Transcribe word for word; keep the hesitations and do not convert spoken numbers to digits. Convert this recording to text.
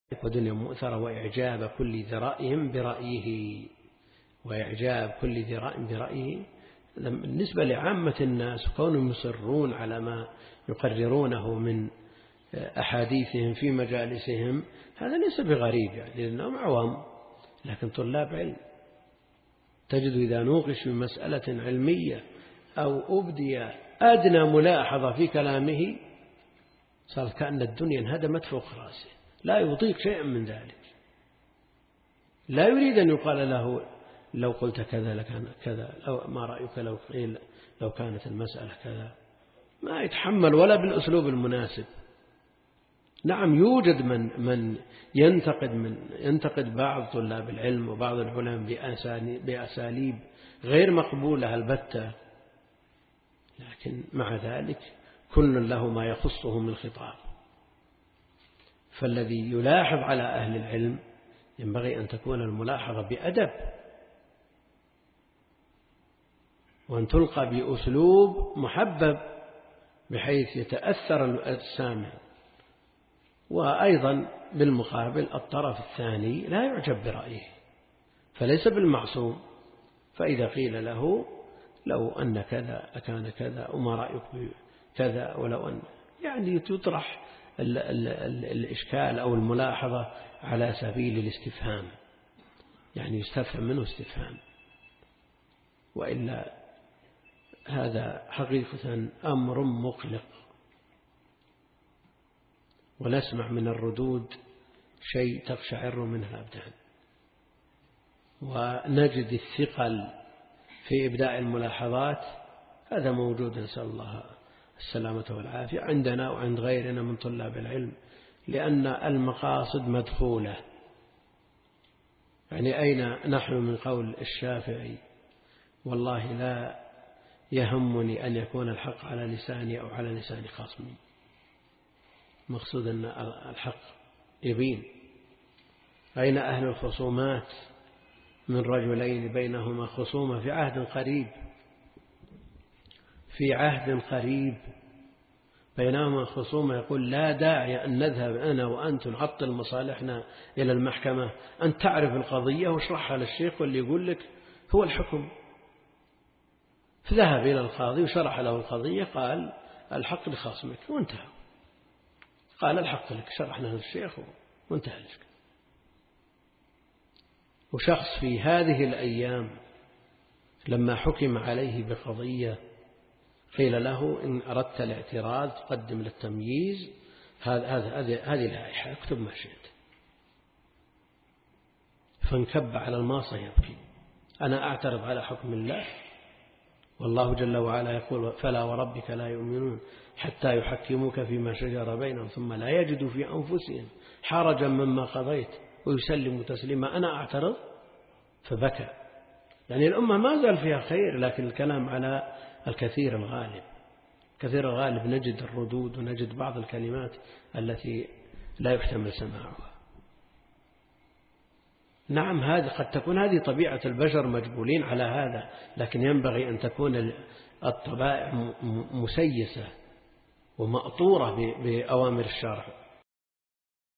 ودنيا مؤثرة وإعجاب كل ذي رأي برأيه وإعجاب كل ذي رأي برأيه. بالنسبة لعامة الناس كونهم يصرون على ما يقررونه من أحاديثهم في مجالسهم هذا ليس بغريب يعني لأنهم عوام، لكن طلاب علم تجد إذا نوقش في مسألة علمية أو أبدي أدنى ملاحظة في كلامه صار كأن الدنيا انهدمت فوق رأسه، لا يطيق شيئا من ذلك، لا يريد أن يقال له لو قلت كذا لكان كذا، لو ما رأيك لو قيل لو كانت المسألة كذا، ما يتحمل ولا بالأسلوب المناسب. نعم يوجد من من ينتقد من ينتقد بعض طلاب العلم وبعض العلماء بأساليب غير مقبولة البتة، لكن مع ذلك كل له ما يخصه من خطاب. فالذي يلاحظ على أهل العلم ينبغي أن تكون الملاحظة بأدب، وأن تلقى بأسلوب محبب بحيث يتأثر السامع. وأيضا بالمقابل الطرف الثاني لا يعجب برأيه فليس بالمعصوم، فإذا قيل له لو أن كذا أكان كذا وما رأيك كذا ولو أن يعني تطرح ال ال ال الإشكال أو الملاحظة على سبيل الاستفهام، يعني يستفهم منه استفهام، وإلا هذا حقيقة أمر مقلق. ونسمع من الردود شيء تقشعر منها الأبدان، ونجد الثقل في إبداء الملاحظات، هذا موجود نسأل الله السلامة والعافية عندنا وعند غيرنا من طلاب العلم، لأن المقاصد مدخولة. يعني أين نحن من قول الشافعي والله لا يهمني أن يكون الحق على لساني أو على لسان خصمي، مقصود أن الحق يبين. أين أهل الخصومات من رجلين بينهما خصومة في عهد قريب في عهد قريب بينهما خصومة يقول لا داعي أن نذهب أنا وأنت نعطل مصالحنا إلى المحكمة، أن تعرف القضية واشرحها للشيخ واللي يقول لك هو الحكم. فذهب إلى القاضي وشرح له القضية، قال الحق لخصمك وانتهى، قال الحق لك، شرحنا للشيخ وانتهى الإشكال. وشخص في هذه الأيام لما حكم عليه بقضية قيل له إن أردت الاعتراض تقدم للتمييز هذه هذه لائحة اكتب ما شئت، فانكب على الماصة يبكي، أنا أعترض على حكم الله والله جل وعلا يقول فلا وربك لا يؤمنون حتى يحكموك فيما شجر بينهم ثم لا يجدوا في أنفسهم حرجا مما قضيت ويسلموا تسليما، أنا أعترض. فبكى. يعني الأمة ما زال فيها خير، لكن الكلام على الكثير الغالب. كثير الغالب نجد الردود ونجد بعض الكلمات التي لا يحتمل سماعها. نعم هذه قد تكون هذه طبيعة البشر مجبولين على هذا، لكن ينبغي أن تكون الطبائع مسيسة ومأطورة بأوامر الشرع.